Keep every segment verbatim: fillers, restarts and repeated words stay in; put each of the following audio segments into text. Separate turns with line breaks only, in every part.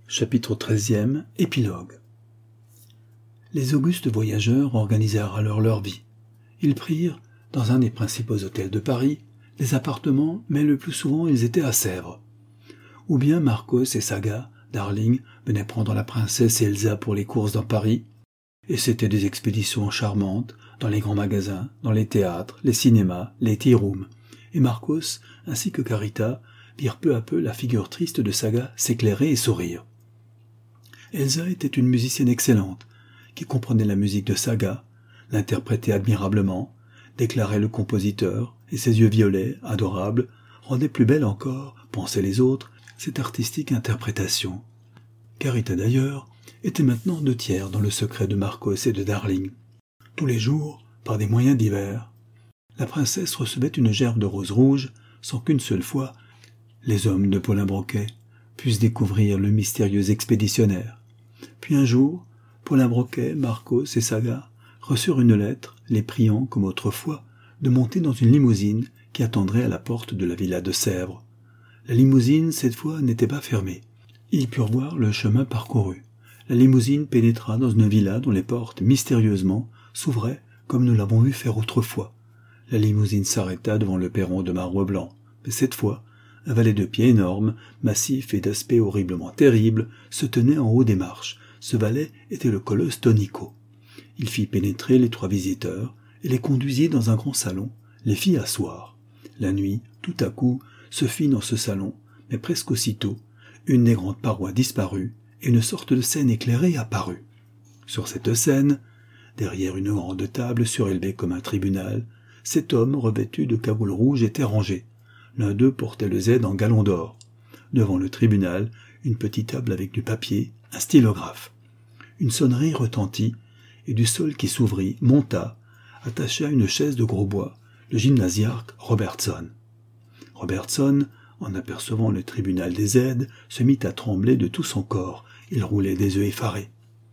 Chapitre treizième, épilogue. Les augustes voyageurs organisèrent alors leur vie. Ils prirent, dans un des principaux hôtels de Paris, des appartements, mais le plus souvent ils étaient à Sèvres. Ou bien Marcos et Saga, Darling, venaient prendre la princesse et Elsa pour les courses dans Paris, et c'étaient des expéditions charmantes, dans les grands magasins, dans les théâtres, les cinémas, les tea-rooms, et Marcos, ainsi que Carita, virent peu à peu la figure triste de Saga s'éclairer et sourire. Elsa était une musicienne excellente, qui comprenait la musique de Saga, l'interprétait admirablement, déclarait le compositeur, et ses yeux violets, adorables, rendaient plus belle encore, pensaient les autres, cette artistique interprétation. Carita d'ailleurs était maintenant deux tiers dans le secret de Marcos et de Darling. Tous les jours, par des moyens divers, la princesse recevait une gerbe de roses rouges, sans qu'une seule fois les hommes de Paulin Broquet puissent découvrir le mystérieux expéditionnaire. Puis un jour, Paulin Broquet, Marcos et Saga reçurent une lettre, les priant, comme autrefois, de monter dans une limousine qui attendrait à la porte de la villa de Sèvres. La limousine, cette fois, n'était pas fermée. Ils purent voir le chemin parcouru. La limousine pénétra dans une villa dont les portes, mystérieusement, s'ouvraient comme nous l'avons vu faire autrefois. La limousine s'arrêta devant le perron de marbre blanc, mais cette fois, un valet de pied énorme, massif et d'aspect horriblement terrible, se tenait en haut des marches. Ce valet était le colosse Tonico. Il fit pénétrer les trois visiteurs et les conduisit dans un grand salon, les fit asseoir. La nuit, tout à coup, se fit dans ce salon, mais presque aussitôt, une des grandes parois disparut et une sorte de scène éclairée apparut. Sur cette scène, derrière une grande table surélevée comme un tribunal, sept hommes revêtus de cagoules rouges étaient rangés. L'un d'eux portait le Z en galon d'or. Devant le tribunal, une petite table avec du papier, un stylographe. Une sonnerie retentit, et du sol qui s'ouvrit, monta, attaché à une chaise de gros bois, le gymnasiarque Robertson. Robertson, en apercevant le tribunal des Z, se mit à trembler de tout son corps. Il roulait des yeux effarés.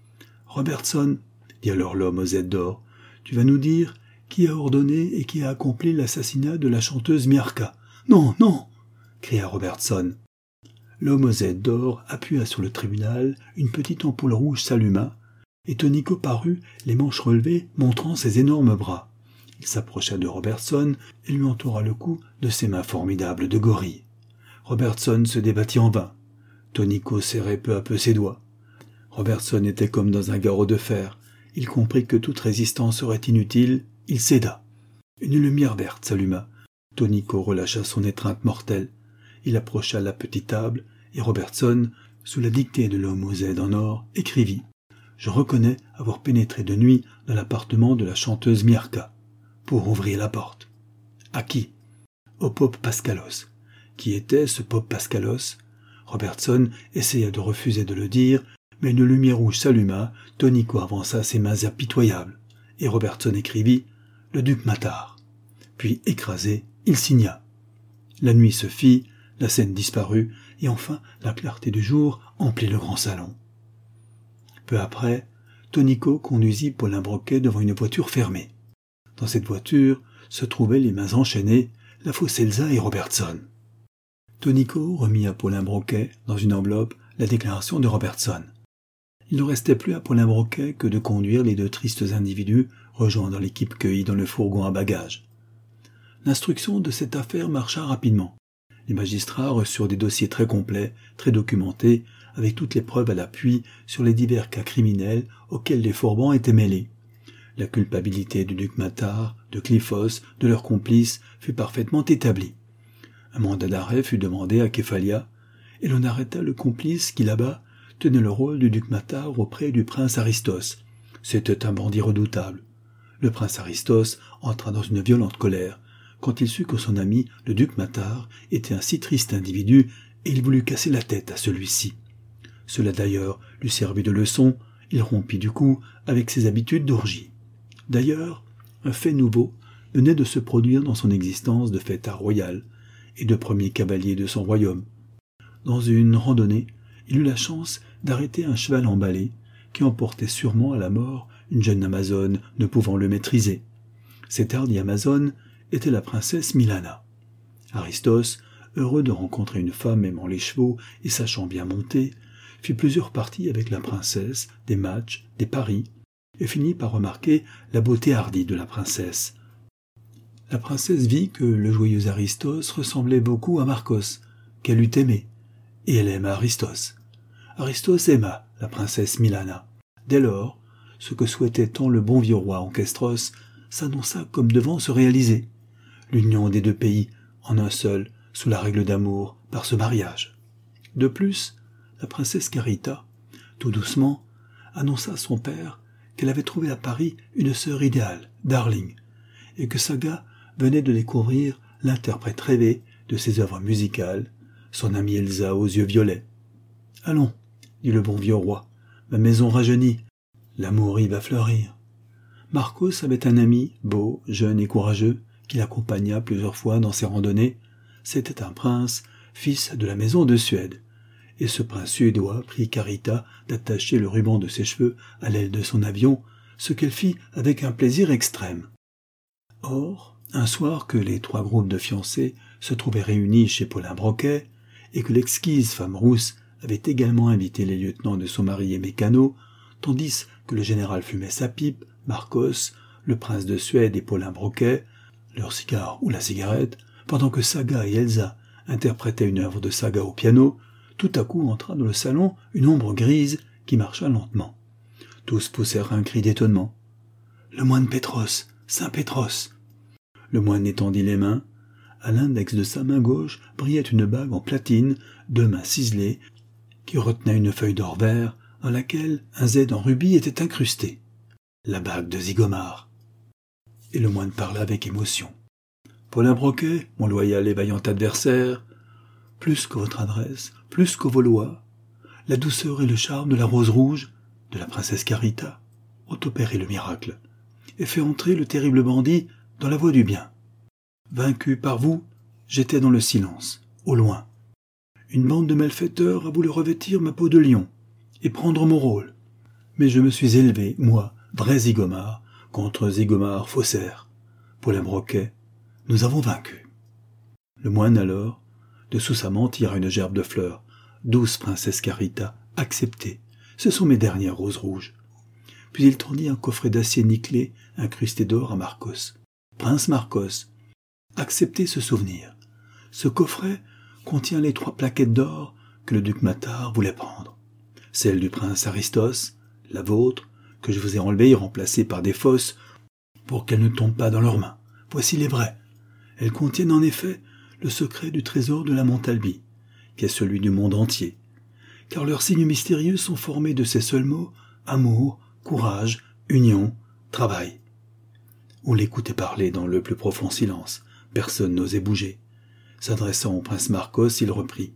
« Robertson, dit alors l'homme au Z d'or, tu vas nous dire qui a ordonné et qui a accompli l'assassinat de la chanteuse Miarka. »« Non, non !» cria Robertson. L'homme au Z d'or appuya sur le tribunal, une petite ampoule rouge s'alluma, et Tonico parut, les manches relevées, montrant ses énormes bras. Il s'approcha de Robertson et lui entoura le cou de ses mains formidables de gorille. Robertson se débattit en vain. Tonico serrait peu à peu ses doigts. Robertson était comme dans un garrot de fer. Il comprit que toute résistance serait inutile. Il céda. Une lumière verte s'alluma. Tonico relâcha son étreinte mortelle. Il approcha la petite table, et Robertson, sous la dictée de l'homme au Z en or, écrivit « Je reconnais avoir pénétré de nuit dans l'appartement de la chanteuse Miarka, pour ouvrir la porte. » À qui ? Au Pope Pascalos. Qui était ce Pope Pascalos ? Robertson essaya de refuser de le dire, mais une lumière rouge s'alluma, Tonico avança ses mains impitoyables, et Robertson écrivit « Le duc Mathard ». Puis, écrasé, il signa. La nuit se fit, la scène disparut, et enfin la clarté du jour emplit le grand salon. Peu après, Tonico conduisit Paulin Broquet devant une voiture fermée. Dans cette voiture se trouvaient les mains enchaînées, la fausse Elsa et Robertson. Tonico remit à Paulin Broquet, dans une enveloppe, la déclaration de Robertson. Il ne restait plus à Paulin Broquet que de conduire les deux tristes individus rejoints dans l'équipe cueillie dans le fourgon à bagages. L'instruction de cette affaire marcha rapidement. Les magistrats reçurent des dossiers très complets, très documentés, avec toutes les preuves à l'appui sur les divers cas criminels auxquels les Forbans étaient mêlés. La culpabilité du duc Mathard, de Cliphos, de leurs complices fut parfaitement établie. Un mandat d'arrêt fut demandé à Képhalia, et l'on arrêta le complice qui, là-bas, tenait le rôle du duc Mathard auprès du prince Aristos. C'était un bandit redoutable. Le prince Aristos entra dans une violente colère quand il sut que son ami, le duc Mathard, était un si triste individu, et il voulut casser la tête à celui-ci. Cela d'ailleurs lui servit de leçon, il rompit du coup avec ses habitudes d'orgie. D'ailleurs, un fait nouveau venait de se produire dans son existence de fêtard royal et de premier cavalier de son royaume. Dans une randonnée, il eut la chance d'arrêter un cheval emballé qui emportait sûrement à la mort une jeune amazone ne pouvant le maîtriser. Cette hardie amazone était la princesse Milana. Aristos, heureux de rencontrer une femme aimant les chevaux et sachant bien monter, fit plusieurs parties avec la princesse, des matchs, des paris, et finit par remarquer la beauté hardie de la princesse. La princesse vit que le joyeux Aristos ressemblait beaucoup à Marcos, qu'elle eût aimé, et elle aima Aristos. Aristos aima la princesse Milana. Dès lors, ce que souhaitait tant le bon vieux roi Ancestros s'annonça comme devant se réaliser, l'union des deux pays en un seul, sous la règle d'amour, par ce mariage. De plus, la princesse Carita, tout doucement, annonça à son père qu'elle avait trouvé à Paris une sœur idéale, Darling, et que Saga venait de découvrir l'interprète rêvé de ses œuvres musicales, son amie Elsa aux yeux violets. « Allons, dit le bon vieux roi, ma maison rajeunit, l'amour y va fleurir. » Marcos avait un ami, beau, jeune et courageux, qui l'accompagna plusieurs fois dans ses randonnées. C'était un prince, fils de la maison de Suède, et ce prince suédois prit Carita d'attacher le ruban de ses cheveux à l'aile de son avion, ce qu'elle fit avec un plaisir extrême. Or, un soir que les trois groupes de fiancés se trouvaient réunis chez Paulin Broquet, et que l'exquise femme rousse avait également invité les lieutenants de son mari et Mécano, tandis que le général fumait sa pipe, Marcos, le prince de Suède et Paulin Broquet, leur cigare ou la cigarette, pendant que Saga et Elsa interprétaient une œuvre de Saga au piano, tout à coup entra dans le salon une ombre grise qui marcha lentement. Tous poussèrent un cri d'étonnement. « Le moine Pétros, Saint Pétros !» Le moine étendit les mains. À l'index de sa main gauche brillait une bague en platine, deux mains ciselées, qui retenait une feuille d'or vert, dans laquelle un Z en rubis était incrusté. La bague de Zigomar. Et le moine parla avec émotion. « Paulin Broquet, mon loyal et vaillant adversaire, plus que votre adresse, plus que vos lois, la douceur et le charme de la rose rouge, de la princesse Carita, ont opéré le miracle, et fait entrer le terrible bandit dans la voie du bien. Vaincu par vous, j'étais dans le silence, au loin. Une bande de malfaiteurs a voulu revêtir ma peau de lion, et prendre mon rôle. Mais je me suis élevé, moi, vrai Zigomar, contre Zigomar faussaire. Paulin Broquet, nous avons vaincu. » Le moine alors, de sous sa main, tira une gerbe de fleurs. « Douce princesse Carita, acceptez, ce sont mes dernières roses rouges. » Puis il tendit un coffret d'acier nickelé incrusté d'or à Marcos. « Prince Marcos, acceptez ce souvenir. Ce coffret contient les trois plaquettes d'or que le duc Matar voulait prendre. Celle du prince Aristos, la vôtre, que je vous ai enlevée et remplacée par des fosses pour qu'elles ne tombent pas dans leurs mains. Voici les vraies. Elles contiennent en effet le secret du trésor de la Montalbie, qui est celui du monde entier, car leurs signes mystérieux sont formés de ces seuls mots amour, courage, union, travail. » On l'écoutait parler dans le plus profond silence. Personne n'osait bouger. S'adressant au prince Marcos, il reprit.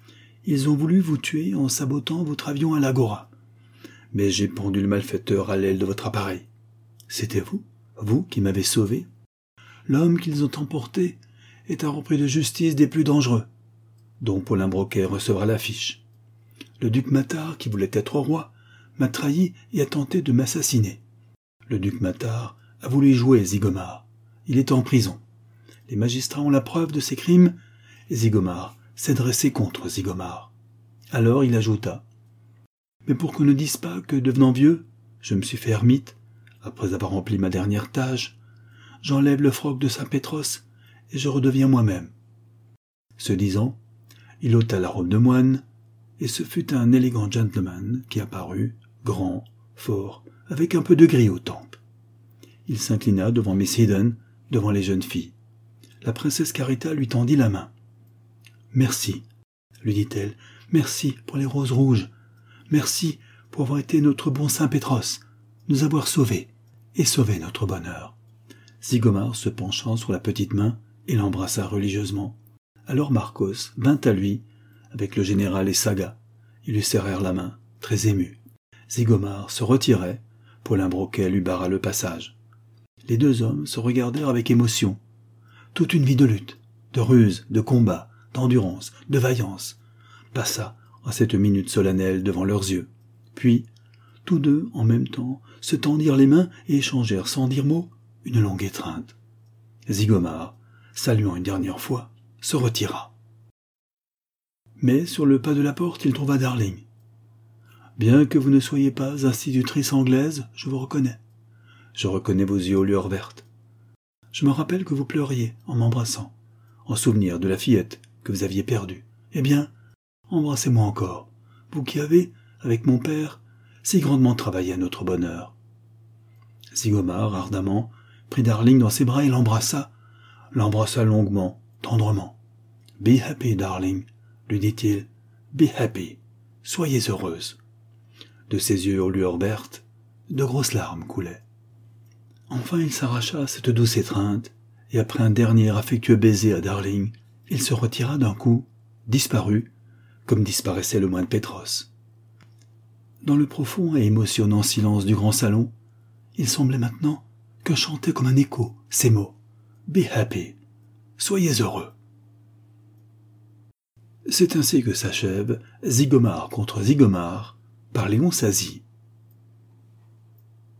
« Ils ont voulu vous tuer en sabotant votre avion à l'Agora. Mais j'ai pendu le malfaiteur à l'aile de votre appareil. C'était vous, vous qui m'avez sauvé. L'homme qu'ils ont emporté est un repris de justice des plus dangereux, dont Paulin Broquet recevra l'affiche. Le duc Matar, qui voulait être roi, m'a trahi et a tenté de m'assassiner. Le duc Matar a voulu jouer Zigomar. Il est en prison. Les magistrats ont la preuve de ses crimes, et Zigomar s'est dressé contre Zigomar. » Alors il ajouta. « Mais pour qu'on ne dise pas que, devenant vieux, je me suis fait ermite, après avoir rempli ma dernière tâche, j'enlève le froc de Saint Pétros et je redeviens moi-même. » Ce disant, il ôta la robe de moine, et ce fut un élégant gentleman qui apparut, grand, fort, avec un peu de gris aux tempes. Il s'inclina devant Miss Eden, devant les jeunes filles. La princesse Carita lui tendit la main. « Merci, » lui dit-elle, « merci pour les roses rouges. Merci pour avoir été notre bon Saint Pétros, nous avoir sauvés et sauvé notre bonheur. » Zigomar se penchant sur la petite main et l'embrassa religieusement. Alors Marcos vint à lui, avec le général et Saga. Ils lui serrèrent la main, très émus. Zigomar se retirait, Paulin Broquet lui barra le passage. Les deux hommes se regardèrent avec émotion. Toute une vie de lutte, de ruse, de combat, d'endurance, de vaillance, passa en cette minute solennelle devant leurs yeux. Puis, tous deux, en même temps, se tendirent les mains et échangèrent sans dire mot une longue étreinte. Zigomar, saluant une dernière fois, se retira. Mais sur le pas de la porte, il trouva Darling. Bien que vous ne soyez pas institutrice anglaise, je vous reconnais. Je reconnais vos yeux aux lueurs vertes. Je me rappelle que vous pleuriez en m'embrassant, en souvenir de la fillette que vous aviez perdue. Eh bien, embrassez-moi encore, vous qui avez, avec mon père, si grandement travaillé à notre bonheur. » Zigomar, ardemment, prit Darling dans ses bras et l'embrassa, l'embrassa longuement, tendrement. « Be happy, darling, » lui dit-il. « Be happy. Soyez heureuse. » De ses yeux aux lueurs vertes, de grosses larmes coulaient. Enfin il s'arracha à cette douce étreinte, et après un dernier affectueux baiser à Darling, il se retira d'un coup, disparut, comme disparaissait le moine Pétros. Dans le profond et émotionnant silence du grand salon, il semblait maintenant que chantaient comme un écho ces mots « Be happy, soyez heureux ». C'est ainsi que s'achève Zigomar contre Zigomar par Léon Sazie.